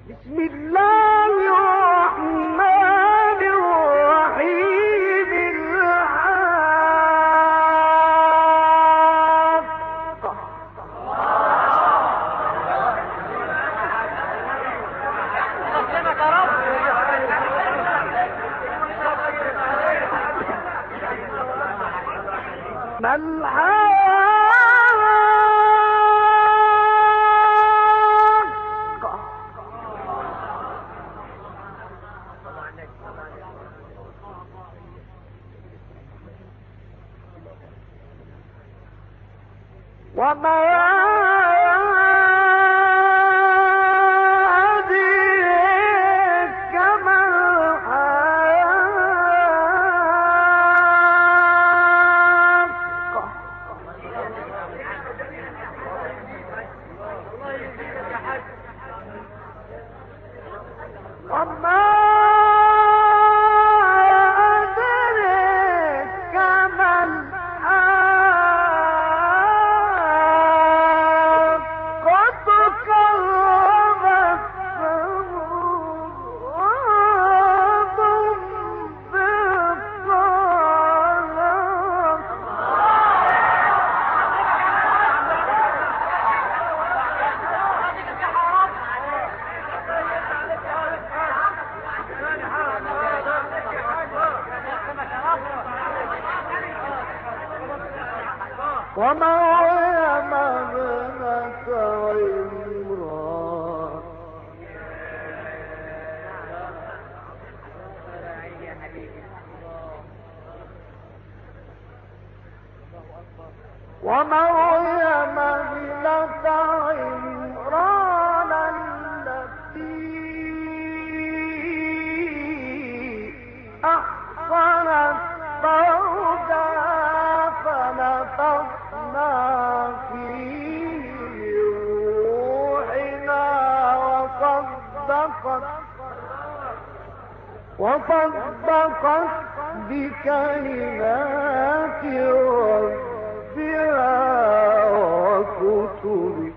بسم الله الرحمن الرحيم الحاقة ما الحاقة وما أدريك ما الحاقة وما أدريك ما ومريم ابنة عمران ومريم ابنة عمران التي أحصنت فرجها فنفخنا فيه من روحنا وصدقت بكلمات ربها وكتبه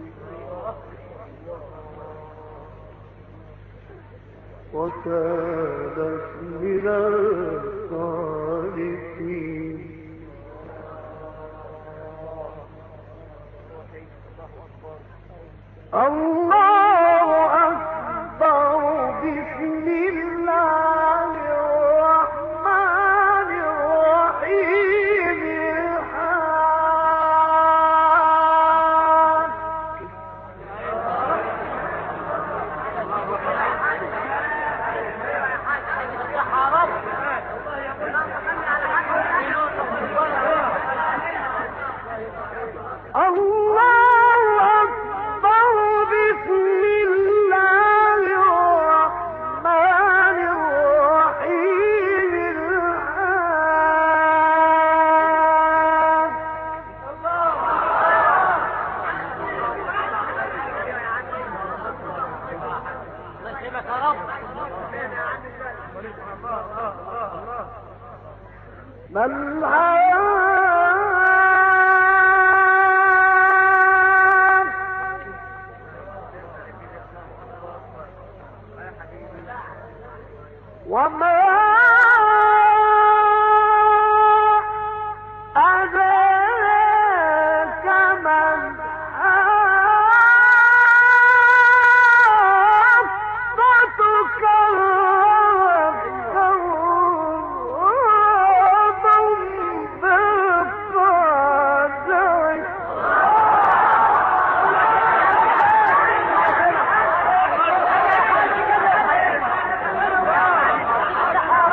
وكانت من الصالحين. الله أكبر. بسم الله الرحمن الرحيم ما وما أدراك ما الحاقة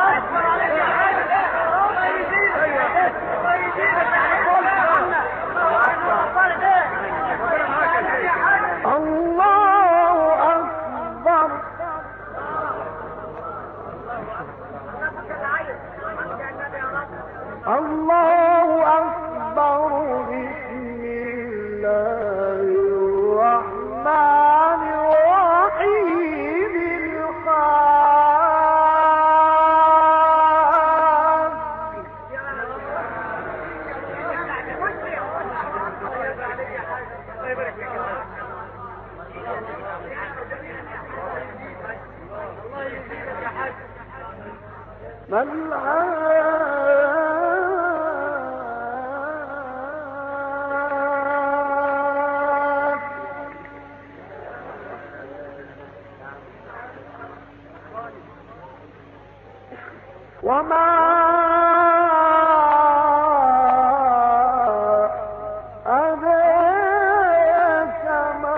ما وما أدراك ما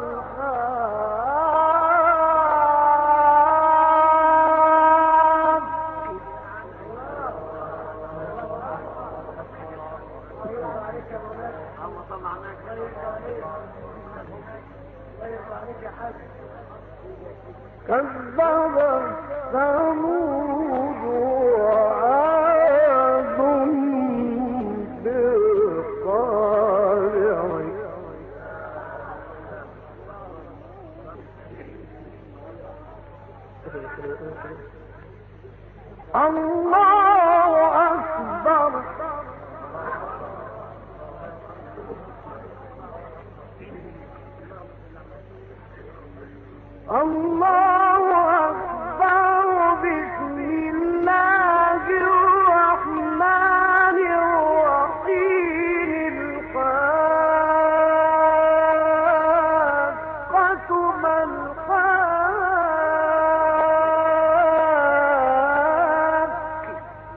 الحاقة كذب ثمود وعاد بالقارعة الله أكبر الله أكبر بسم الله الرحمن الرحيم الحاقة ما الحاقة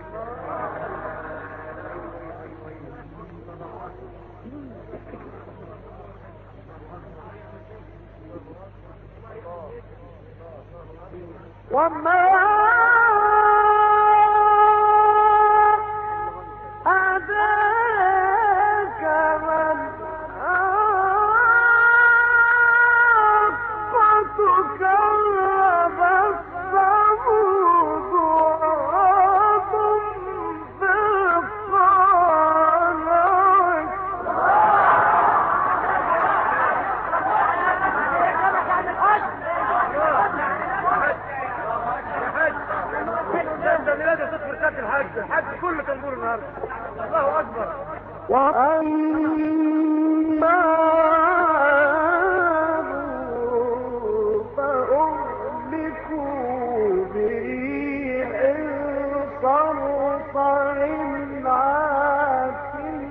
وما أدراك ما الحاقة كذب ثمود وعاد بالقارعة الحج كله تنظر النهارده. الله اكبر. واما فأهلكوا بريح صرصر عاتي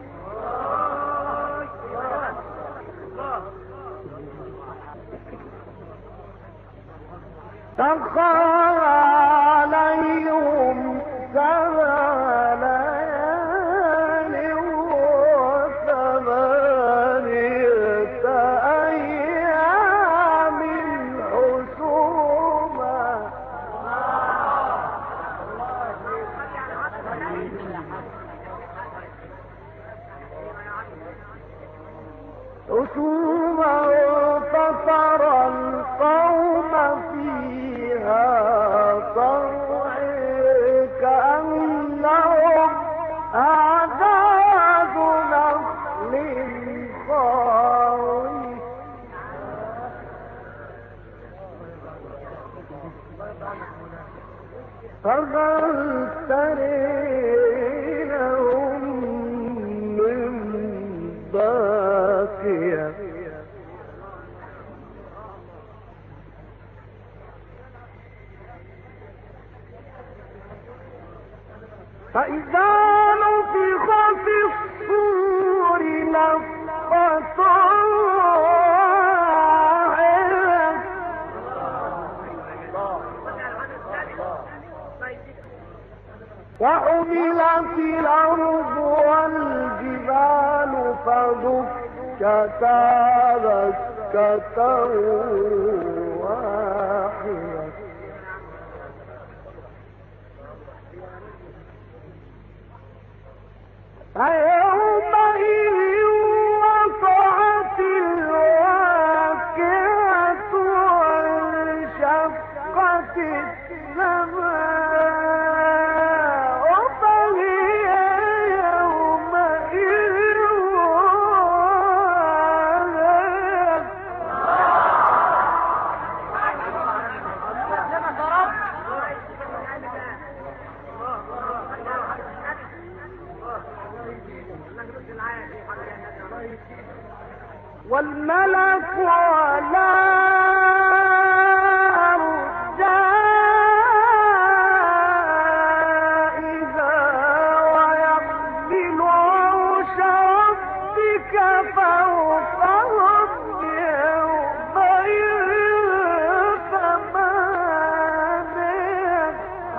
سخر عليهم سبع ليال وثمانية أيام حسوما فترى القوم فيها صرعى كأنهم أعداد نخل خاوي فهل ترى لهم من باقية فإذا نفخ في الصور نفخة واحدة وحملت الأرض والجبال فدكتا دكة